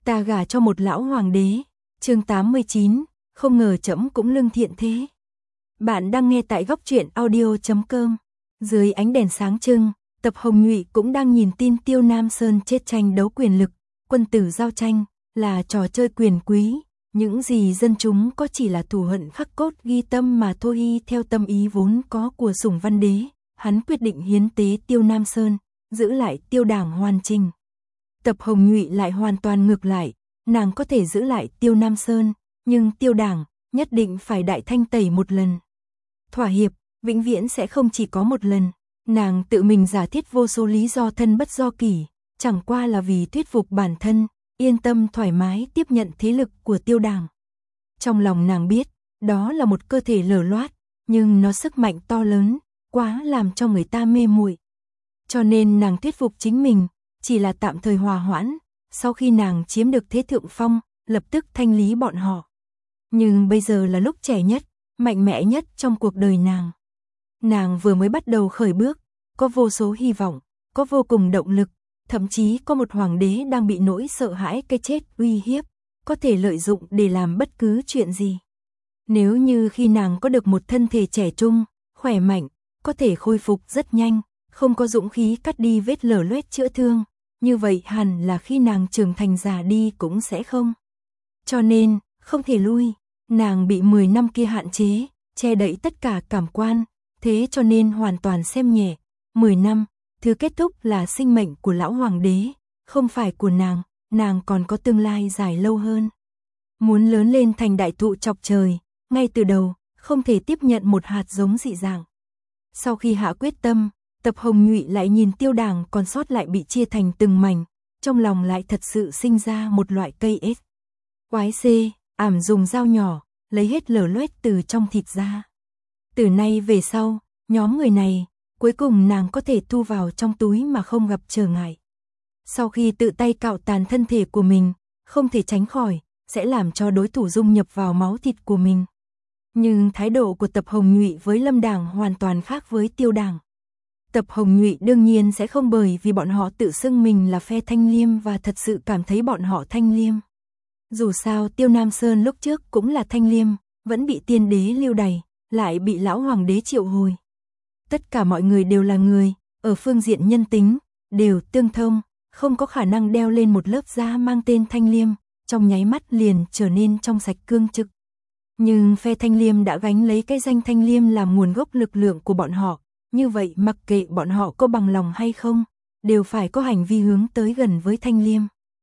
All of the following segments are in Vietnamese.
Ta gả cho một lão hoàng đế. Chương 89, không ngờ trẫm cũng lương thiện thế. Bạn đang nghe tại góc truyện audio.com. Dưới ánh đèn sáng trưng, Tập Hồng Nhụy cũng đang nhìn tin Tiêu Nam Sơn chết tranh đấu quyền lực, quân tử giao tranh, là trò chơi quyền quý. Những gì dân chúng có chỉ là thù hận khắc cốt ghi tâm mà thôi. Y theo tâm ý vốn có của Sủng Văn Đế, hắn quyết định hiến tế Tiêu Nam Sơn, giữ lại Tiêu Đảng hoàn chỉnh. Tập Hồng Nhụy lại hoàn toàn ngược lại, nàng có thể giữ lại Tiêu Nam Sơn, nhưng Tiêu Đảng nhất định phải đại thanh tẩy một lần. Thỏa hiệp, vĩnh viễn sẽ không chỉ có một lần. Nàng tự mình giả thiết vô số lý do thân bất do kỷ, chẳng qua là vì thuyết phục bản thân, yên tâm thoải mái tiếp nhận thế lực của Tiêu Đảng. Trong lòng nàng biết, đó là một cơ thể lở loát, nhưng nó sức mạnh to lớn, quá làm cho người ta mê muội. Cho nên nàng thuyết phục chính mình, chỉ là tạm thời hòa hoãn, sau khi nàng chiếm được thế thượng phong, lập tức thanh lý bọn họ. Nhưng bây giờ là lúc trẻ nhất, mạnh mẽ nhất trong cuộc đời nàng. Nàng vừa mới bắt đầu khởi bước, có vô số hy vọng, có vô cùng động lực, thậm chí có một hoàng đế đang bị nỗi sợ hãi cái chết uy hiếp, có thể lợi dụng để làm bất cứ chuyện gì. Nếu như khi nàng có được một thân thể trẻ trung, khỏe mạnh, có thể khôi phục rất nhanh, không có dũng khí cắt đi vết lở loét chữa thương, như vậy hẳn là khi nàng trưởng thành già đi cũng sẽ không. Cho nên, không thể lui, nàng bị 10 năm kia hạn chế, che đậy tất cả cảm quan, thế cho nên hoàn toàn xem nhẹ. 10 năm, thứ kết thúc là sinh mệnh của lão hoàng đế, không phải của nàng còn có tương lai dài lâu hơn. Muốn lớn lên thành đại thụ chọc trời, ngay từ đầu, không thể tiếp nhận một hạt giống dị dạng. Sau khi hạ quyết tâm, Tập Hồng Nhụy lại nhìn Tiêu Đảng còn sót lại bị chia thành từng mảnh, trong lòng lại thật sự sinh ra một loại cây ếch. Quái xê, ảm dùng dao nhỏ, lấy hết lở loét từ trong thịt ra. Từ nay về sau, nhóm người này, cuối cùng nàng có thể thu vào trong túi mà không gặp trở ngại. Sau khi tự tay cạo tàn thân thể của mình, không thể tránh khỏi, sẽ làm cho đối thủ dung nhập vào máu thịt của mình. Nhưng thái độ của Tập Hồng Nhụy với Lâm Đảng hoàn toàn khác với Tiêu Đảng. Tập Hồng Nhụy đương nhiên sẽ không bởi vì bọn họ tự xưng mình là phe Thanh Liêm và thật sự cảm thấy bọn họ Thanh Liêm. Dù sao Tiêu Nam Sơn lúc trước cũng là Thanh Liêm, vẫn bị tiên đế lưu đày, lại bị lão hoàng đế triệu hồi. Tất cả mọi người đều là người, ở phương diện nhân tính, đều tương thông, không có khả năng đeo lên một lớp da mang tên Thanh Liêm, trong nháy mắt liền trở nên trong sạch cương trực. Nhưng phe Thanh Liêm đã gánh lấy cái danh Thanh Liêm làm nguồn gốc lực lượng của bọn họ, như vậy mặc kệ bọn họ có bằng lòng hay không, đều phải có hành vi hướng tới gần với Thanh Liêm.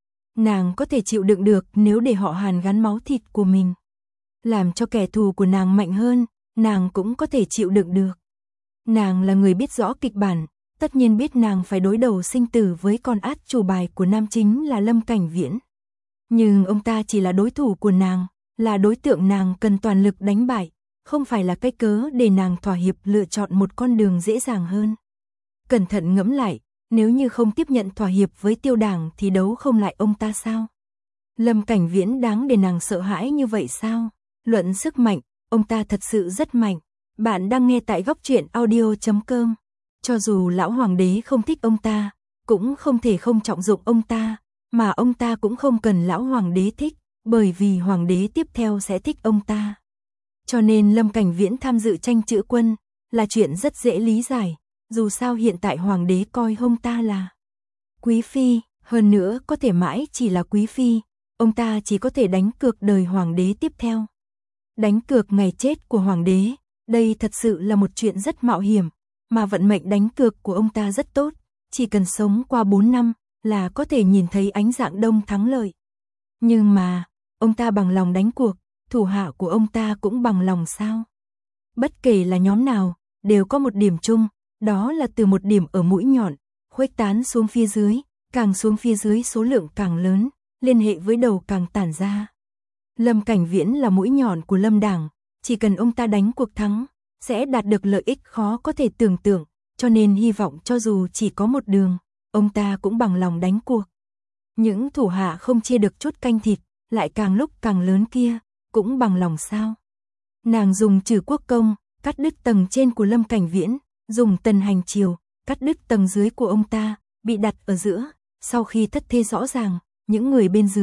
Nàng có thể chịu đựng được nếu để họ Hàn gắn máu thịt của mình. Làm cho kẻ thù của nàng mạnh hơn, nàng cũng có thể chịu đựng được. Nàng là người biết rõ kịch bản, tất nhiên biết nàng phải đối đầu sinh tử với con át chủ bài của nam chính là Lâm Cảnh Viễn. Nhưng ông ta chỉ là đối thủ của nàng, là đối tượng nàng cần toàn lực đánh bại, không phải là cái cớ để nàng thỏa hiệp lựa chọn một con đường dễ dàng hơn. Cẩn thận ngẫm lại, nếu như không tiếp nhận thỏa hiệp với Tiêu Đảng thì đấu không lại ông ta sao? Lâm Cảnh Viễn đáng để nàng sợ hãi như vậy sao? Luận sức mạnh, ông ta thật sự rất mạnh. Bạn đang nghe tại góc truyện audio.com. Cho dù lão hoàng đế không thích ông ta, cũng không thể không trọng dụng ông ta, mà ông ta cũng không cần lão hoàng đế thích, bởi vì hoàng đế tiếp theo sẽ thích ông ta. Cho nên Lâm Cảnh Viễn tham dự tranh chữ quân là chuyện rất dễ lý giải, dù sao hiện tại hoàng đế coi ông ta là quý phi, hơn nữa có thể mãi chỉ là quý phi, ông ta chỉ có thể đánh cược đời hoàng đế tiếp theo. Đánh cược ngày chết của hoàng đế, đây thật sự là một chuyện rất mạo hiểm, mà vận mệnh đánh cược của ông ta rất tốt, chỉ cần sống qua 4 năm là có thể nhìn thấy ánh dạng đông thắng lợi. Nhưng mà, ông ta bằng lòng đánh cuộc, thủ hạ của ông ta cũng bằng lòng sao? Bất kể là nhóm nào, đều có một điểm chung, đó là từ một điểm ở mũi nhọn, khuếch tán xuống phía dưới, càng xuống phía dưới số lượng càng lớn, liên hệ với đầu càng tản ra. Lâm Cảnh Viễn là mũi nhọn của Lâm Đảng, chỉ cần ông ta đánh cuộc thắng, sẽ đạt được lợi ích khó có thể tưởng tượng, cho nên hy vọng cho dù chỉ có một đường, ông ta cũng bằng lòng đánh cuộc. Những thủ hạ không chia được chút canh thịt, lại càng lúc càng lớn kia, cũng bằng lòng sao? Nàng dùng Trừ Quốc công, cắt đứt tầng trên của Lâm Cảnh Viễn, dùng Tần Hành Triều, cắt đứt tầng dưới của ông ta, bị đặt ở giữa, sau khi thất thế rõ ràng, những người bên dưới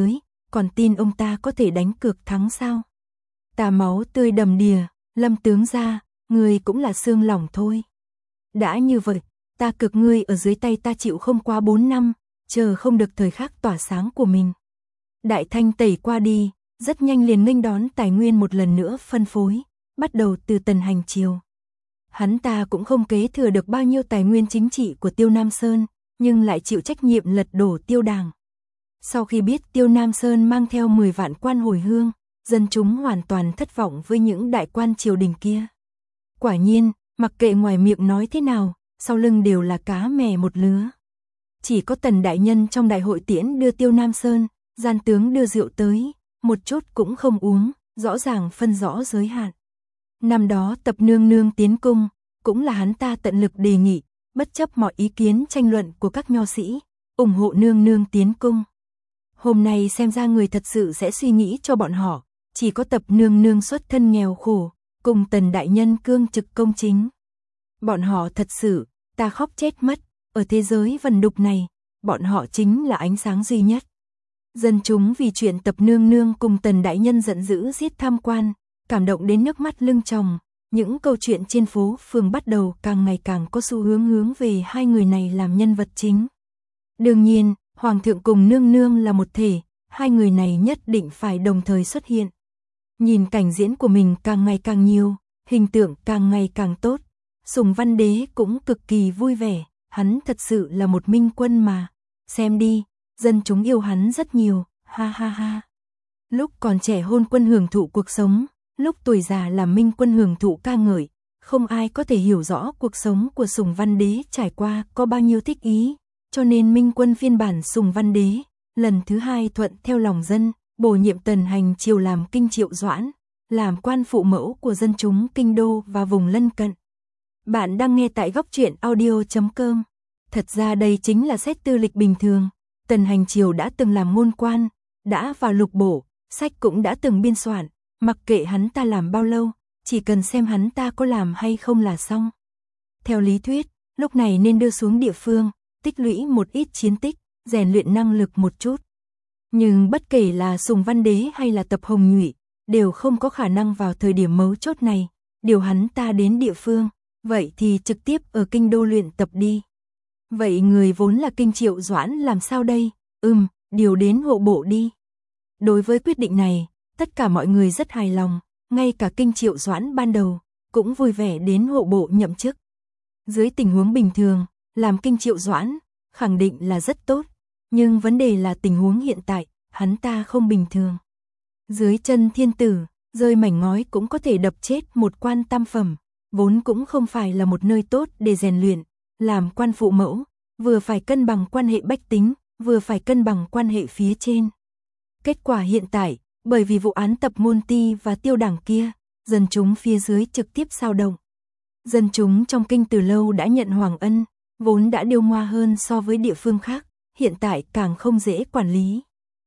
còn tin ông ta có thể đánh cược thắng sao? Ta máu tươi đầm đìa, Lâm tướng gia, ngươi cũng là xương lỏng thôi. Đã như vậy, ta cực ngươi ở dưới tay ta chịu không qua 4 năm, chờ không được thời khắc tỏa sáng của mình. Đại thanh tẩy qua đi, rất nhanh liền nghênh đón tài nguyên một lần nữa phân phối, bắt đầu từ Tần Hành Triều. Hắn ta cũng không kế thừa được bao nhiêu tài nguyên chính trị của Tiêu Nam Sơn, nhưng lại chịu trách nhiệm lật đổ Tiêu Đảng. Sau khi biết Tiêu Nam Sơn mang theo 10 vạn quan hồi hương, dân chúng hoàn toàn thất vọng với những đại quan triều đình kia. Quả nhiên, mặc kệ ngoài miệng nói thế nào, sau lưng đều là cá mè một lứa. Chỉ có Tần đại nhân trong đại hội tiễn đưa Tiêu Nam Sơn, gian tướng đưa rượu tới, một chút cũng không uống, rõ ràng phân rõ giới hạn. Năm đó Tập nương nương tiến cung, cũng là hắn ta tận lực đề nghị, bất chấp mọi ý kiến tranh luận của các nho sĩ, ủng hộ nương nương tiến cung. Hôm nay xem ra người thật sự sẽ suy nghĩ cho bọn họ, chỉ có Tập nương nương xuất thân nghèo khổ, cùng Tần đại nhân cương trực công chính. Bọn họ thật sự, ta khóc chết mất, ở thế giới vần đục này, bọn họ chính là ánh sáng duy nhất. Dân chúng vì chuyện Tập nương nương cùng Tần đại nhân giận dữ giết tham quan, cảm động đến nước mắt lưng tròng, những câu chuyện trên phố phường bắt đầu càng ngày càng có xu hướng về hai người này làm nhân vật chính. Đương nhiên, Hoàng thượng cùng nương nương là một thể, hai người này nhất định phải đồng thời xuất hiện. Nhìn cảnh diễn của mình càng ngày càng nhiều, hình tượng càng ngày càng tốt, Sùng Văn Đế cũng cực kỳ vui vẻ, hắn thật sự là một minh quân mà. Xem đi, dân chúng yêu hắn rất nhiều, ha ha ha. Lúc còn trẻ hôn quân hưởng thụ cuộc sống, lúc tuổi già làm minh quân hưởng thụ ca ngợi, không ai có thể hiểu rõ cuộc sống của Sùng Văn Đế trải qua có bao nhiêu thích ý, cho nên minh quân phiên bản Sùng Văn Đế, lần thứ hai thuận theo lòng dân, bổ nhiệm Tần Hành Triều làm kinh triệu doãn, làm quan phụ mẫu của dân chúng kinh đô và vùng lân cận. Bạn đang nghe tại góc truyện audio.com. Thật ra đây chính là xét tư lịch bình thường, Tần Hành Triều đã từng làm ngôn quan, đã vào lục bổ, sách cũng đã từng biên soạn, mặc kệ hắn ta làm bao lâu, chỉ cần xem hắn ta có làm hay không là xong. Theo lý thuyết, lúc này nên đưa xuống địa phương, tích lũy một ít chiến tích, rèn luyện năng lực một chút. Nhưng bất kể là Sùng Văn Đế hay là Tập Hồng Nhụy, đều không có khả năng vào thời điểm mấu chốt này, điều hắn ta đến địa phương, vậy thì trực tiếp ở kinh đô luyện tập đi. Vậy người vốn là kinh triệu doãn làm sao đây? Điều đến hộ bộ đi. Đối với quyết định này, tất cả mọi người rất hài lòng, ngay cả kinh triệu doãn ban đầu, cũng vui vẻ đến hộ bộ nhậm chức. Dưới tình huống bình thường, làm kinh triệu doãn, khẳng định là rất tốt, nhưng vấn đề là tình huống hiện tại, hắn ta không bình thường. Dưới chân thiên tử, rơi mảnh ngói cũng có thể đập chết một quan tam phẩm, vốn cũng không phải là một nơi tốt để rèn luyện, làm quan phụ mẫu, vừa phải cân bằng quan hệ bách tính, vừa phải cân bằng quan hệ phía trên. Kết quả hiện tại, bởi vì vụ án Tập Môn Ti và Tiêu Đảng kia, dân chúng phía dưới trực tiếp xao động. Dân chúng trong kinh từ lâu đã nhận hoàng ân, vốn đã điêu ngoa hơn so với địa phương khác, hiện tại càng không dễ quản lý.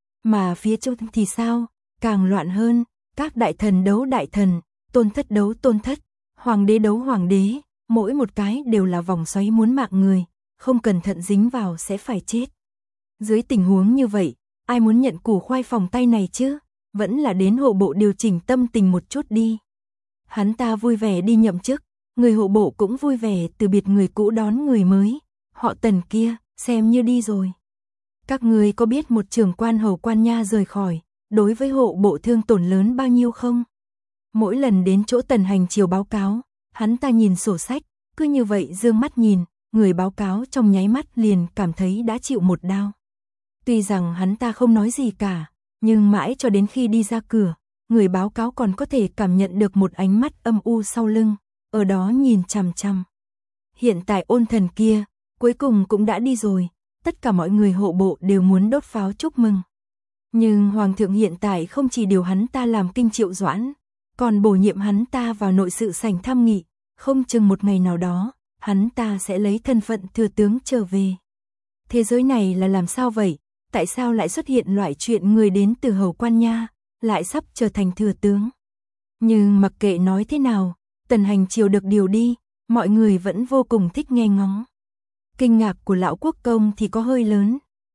Mà phía trong thì sao, càng loạn hơn, các đại thần đấu đại thần, tôn thất đấu tôn thất, hoàng đế đấu hoàng đế, mỗi một cái đều là vòng xoáy muốn mạng người, không cẩn thận dính vào sẽ phải chết. Dưới tình huống như vậy, ai muốn nhận củ khoai phòng tay này chứ? Vẫn là đến hộ bộ điều chỉnh tâm tình một chút đi. Hắn ta vui vẻ đi nhậm chức, người hộ bộ cũng vui vẻ từ biệt người cũ đón người mới. Họ Tần kia, xem như đi rồi. Các người có biết một trưởng quan hầu quan nha rời khỏi, đối với hộ bộ thương tổn lớn bao nhiêu không? Mỗi lần đến chỗ Tần Hành Triều báo cáo, hắn ta nhìn sổ sách, cứ như vậy dương mắt nhìn, người báo cáo trong nháy mắt liền cảm thấy đã chịu một đao. Tuy rằng hắn ta không nói gì cả, nhưng mãi cho đến khi đi ra cửa, người báo cáo còn có thể cảm nhận được một ánh mắt âm u sau lưng, ở đó nhìn chằm chằm. Hiện tại Ôn Thần kia, cuối cùng cũng đã đi rồi, tất cả mọi người hộ bộ đều muốn đốt pháo chúc mừng. Nhưng Hoàng thượng hiện tại không chỉ điều hắn ta làm kinh triệu doãn, còn bổ nhiệm hắn ta vào nội sự sảnh tham nghị, không chừng một ngày nào đó, hắn ta sẽ lấy thân phận thừa tướng trở về. Thế giới này là làm sao vậy? Tại sao lại xuất hiện loại chuyện người đến từ hầu quan nha, lại sắp trở thành thừa tướng? Nhưng mặc kệ nói thế nào, Tần Hành Triều được điều đi, mọi người vẫn vô cùng thích nghe ngóng. Kinh ngạc của lão quốc công thì có hơi lớn,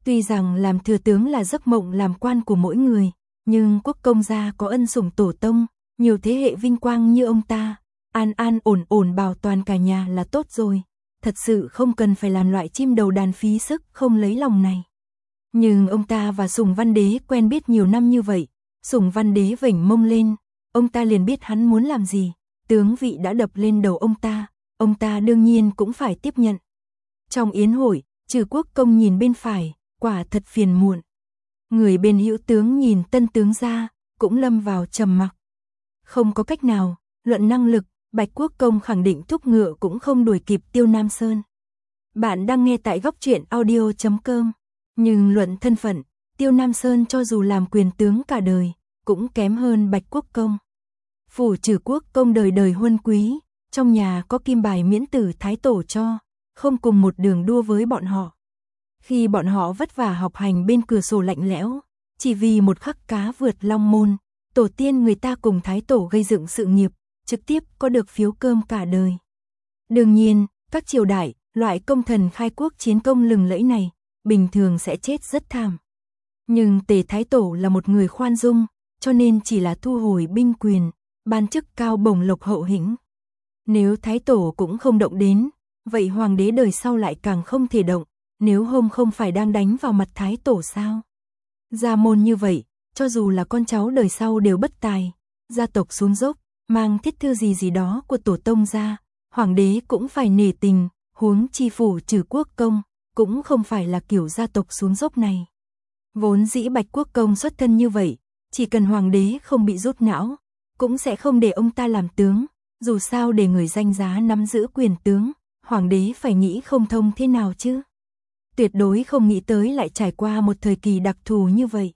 Tuy rằng làm thừa tướng là giấc mộng làm quan của mỗi người, nhưng quốc công gia có ân sủng tổ tông, nhiều thế hệ vinh quang như ông ta, an an ổn ổn bảo toàn cả nhà là tốt rồi, thật sự không cần phải làm loại chim đầu đàn phí sức không lấy lòng này. Nhưng ông ta và Sùng Văn Đế quen biết nhiều năm như vậy, Sùng Văn Đế vểnh mông lên, ông ta liền biết hắn muốn làm gì, tướng vị đã đập lên đầu ông ta đương nhiên cũng phải tiếp nhận. Trong yến hội, Trừ Quốc công nhìn bên phải, quả thật phiền muộn. Người bên hữu tướng nhìn tân tướng ra, cũng lâm vào trầm mặc. Không có cách nào, luận năng lực, Bạch Quốc công khẳng định thúc ngựa cũng không đuổi kịp Tiêu Nam Sơn. Bạn đang nghe tại góc truyện audio.com. Nhưng luận thân phận, Tiêu Nam Sơn cho dù làm quyền tướng cả đời, cũng kém hơn Bạch Quốc công. Phủ Trừ Quốc công đời đời huân quý, trong nhà có kim bài miễn tử thái tổ cho, không cùng một đường đua với bọn họ. Khi bọn họ vất vả học hành bên cửa sổ lạnh lẽo, chỉ vì một khắc cá vượt long môn, tổ tiên người ta cùng thái tổ gây dựng sự nghiệp, trực tiếp có được phiếu cơm cả đời. Đương nhiên, các triều đại, loại công thần khai quốc chiến công lừng lẫy này, bình thường sẽ chết rất thảm. Nhưng Tề Thái Tổ là một người khoan dung, cho nên chỉ là thu hồi binh quyền, ban chức cao bổng lộc hậu hĩnh. Nếu Thái Tổ cũng không động đến, vậy hoàng đế đời sau lại càng không thể động, nếu không phải đang đánh vào mặt Thái Tổ sao? Gia môn như vậy, cho dù là con cháu đời sau đều bất tài, gia tộc xuống dốc, mang thiết thư gì đó của tổ tông ra, hoàng đế cũng phải nể tình, huống chi phủ Trừ Quốc công, cũng không phải là kiểu gia tộc xuống dốc này. Vốn dĩ Bạch Quốc công xuất thân như vậy, chỉ cần hoàng đế không bị rút não, cũng sẽ không để ông ta làm tướng, dù sao để người danh giá nắm giữ quyền tướng, hoàng đế phải nghĩ không thông thế nào chứ. Tuyệt đối không nghĩ tới lại trải qua một thời kỳ đặc thù như vậy.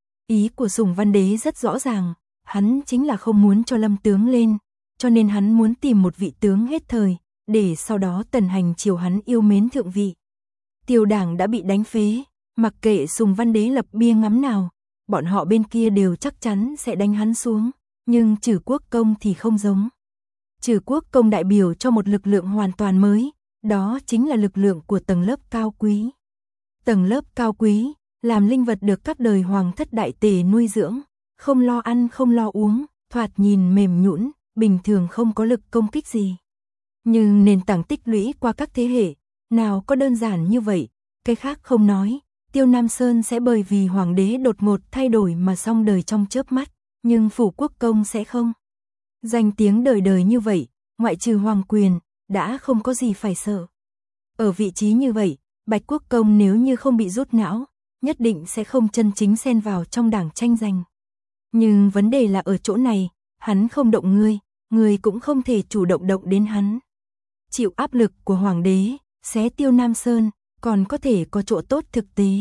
Ý của Sùng Văn Đế rất rõ ràng, hắn chính là không muốn cho Lâm tướng lên, cho nên hắn muốn tìm một vị tướng hết thời, để sau đó tần hành chiều hắn yêu mến thượng vị. Tiêu Đảng đã bị đánh phế, mặc kệ Sùng Văn Đế lập bia ngắm nào, bọn họ bên kia đều chắc chắn sẽ đánh hắn xuống, nhưng Trừ Quốc công thì không giống. Trừ Quốc công đại biểu cho một lực lượng hoàn toàn mới, đó chính là lực lượng của tầng lớp cao quý. Tầng lớp cao quý, làm linh vật được các đời hoàng thất đại tề nuôi dưỡng, không lo ăn không lo uống, thoạt nhìn mềm nhũn, bình thường không có lực công kích gì. Nhưng nền tảng tích lũy qua các thế hệ, nào có đơn giản như vậy, cái khác không nói, Tiêu Nam Sơn sẽ bởi vì hoàng đế đột ngột thay đổi mà xong đời trong chớp mắt, nhưng phủ quốc công sẽ không. Danh tiếng đời đời như vậy, ngoại trừ hoàng quyền, đã không có gì phải sợ. Ở vị trí như vậy, Bạch Quốc công nếu như không bị rút não, nhất định sẽ không chân chính xen vào trong đảng tranh giành. Nhưng vấn đề là ở chỗ này, hắn không động ngươi cũng không thể chủ động động đến hắn. Chịu áp lực của hoàng đế, xé Tiêu Nam Sơn, còn có thể có chỗ tốt thực tế.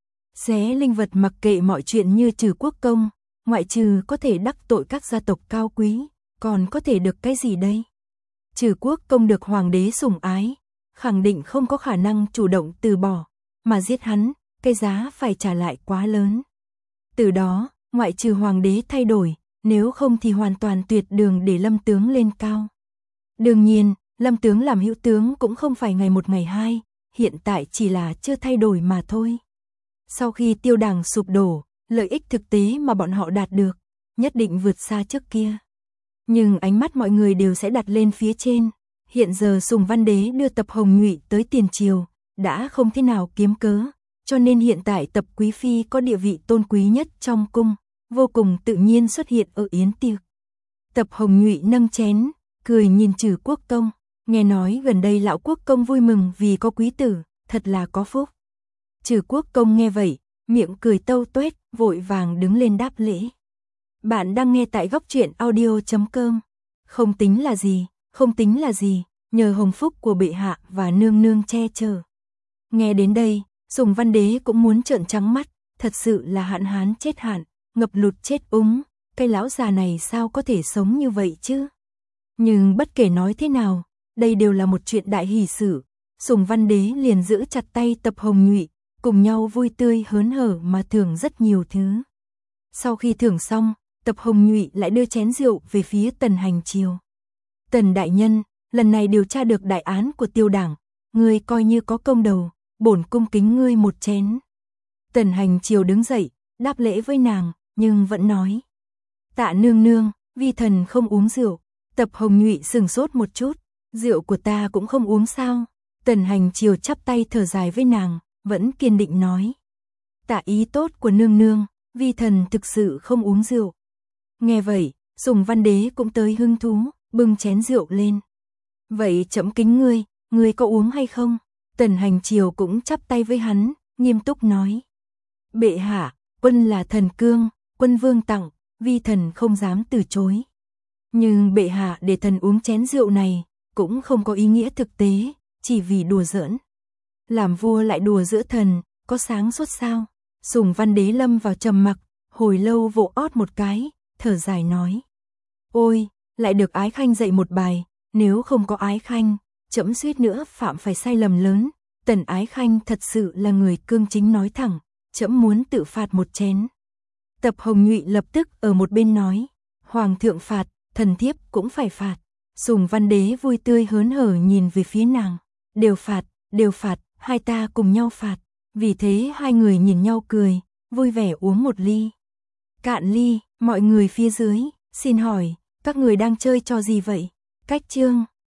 Xé linh vật mặc kệ mọi chuyện như Trừ Quốc công, ngoại trừ có thể đắc tội các gia tộc cao quý, còn có thể được cái gì đây? Trừ Quốc công được hoàng đế sủng ái, khẳng định không có khả năng chủ động từ bỏ, mà giết hắn, cái giá phải trả lại quá lớn. Từ đó, ngoại trừ hoàng đế thay đổi, nếu không thì hoàn toàn tuyệt đường để Lâm tướng lên cao. Đương nhiên, Lâm tướng làm hữu tướng cũng không phải ngày một ngày hai, hiện tại chỉ là chưa thay đổi mà thôi. Sau khi Tiêu Đảng sụp đổ, lợi ích thực tế mà bọn họ đạt được, nhất định vượt xa trước kia. Nhưng ánh mắt mọi người đều sẽ đặt lên phía trên. Hiện giờ Sùng Văn Đế đưa Tập Hồng Nhụy tới tiền triều, đã không thế nào kiếm cớ, cho nên hiện tại Tập Quý Phi có địa vị tôn quý nhất trong cung, vô cùng tự nhiên xuất hiện ở yến tiệc. Tập Hồng Nhụy nâng chén, cười nhìn Trừ Quốc công, nghe nói gần đây lão quốc công vui mừng vì có quý tử, thật là có phúc. Trừ Quốc công nghe vậy, miệng cười tâu tuét, vội vàng đứng lên đáp lễ. Bạn đang nghe tại góc truyện audio.com. Không tính là gì, nhờ hồng phúc của bệ hạ và nương nương che chở. Nghe đến đây, Sùng Văn Đế cũng muốn trợn trắng mắt, thật sự là hạn hán chết hạn, ngập lụt chết úng, cái lão già này sao có thể sống như vậy chứ? Nhưng bất kể nói thế nào, đây đều là một chuyện đại hỷ sự. Sùng Văn Đế liền giữ chặt tay Tập Hồng Nhụy, cùng nhau vui tươi hớn hở mà thưởng rất nhiều thứ. Sau khi thưởng xong, Tập Hồng Nhụy lại đưa chén rượu về phía Tần hành triều. Tần đại nhân, lần này điều tra được đại án của Tiêu Đảng, ngươi coi như có công đầu, bổn cung kính ngươi một chén. Tần Hành Triều đứng dậy, đáp lễ với nàng, nhưng vẫn nói. Tạ nương nương, vi thần không uống rượu. Tập Hồng Nhụy sừng sốt một chút, rượu của ta cũng không uống sao? Tần Hành Triều chắp tay thở dài với nàng, vẫn kiên định nói. Tạ ý tốt của nương nương, vi thần thực sự không uống rượu. Nghe vậy, Sùng Văn Đế cũng tới hứng thú, bưng chén rượu lên. Vậy trẫm kính ngươi có uống hay không? Tần Hành Triều cũng chắp tay với hắn, nghiêm túc nói. Bệ hạ, quân là thần cương, quân vương tặng, vi thần không dám từ chối. Nhưng bệ hạ để thần uống chén rượu này, cũng không có ý nghĩa thực tế, chỉ vì đùa giỡn. Làm vua lại đùa giữa thần, có sáng suốt sao? Sùng Văn Đế lâm vào trầm mặc, hồi lâu vỗ ót một cái, thở dài nói. Ôi, lại được Ái Khanh dạy một bài, nếu không có Ái Khanh, trẫm suýt nữa phạm phải sai lầm lớn. Tần Ái Khanh thật sự là người cương chính nói thẳng, trẫm muốn tự phạt một chén. Tập Hồng Nhụy lập tức ở một bên nói. Hoàng thượng phạt, thần thiếp cũng phải phạt. Sùng Văn Đế vui tươi hớn hở nhìn về phía nàng. Đều phạt, hai ta cùng nhau phạt. Vì thế hai người nhìn nhau cười, vui vẻ uống một ly. Cạn ly, mọi người phía dưới, xin hỏi, các người đang chơi trò gì vậy? Cách chương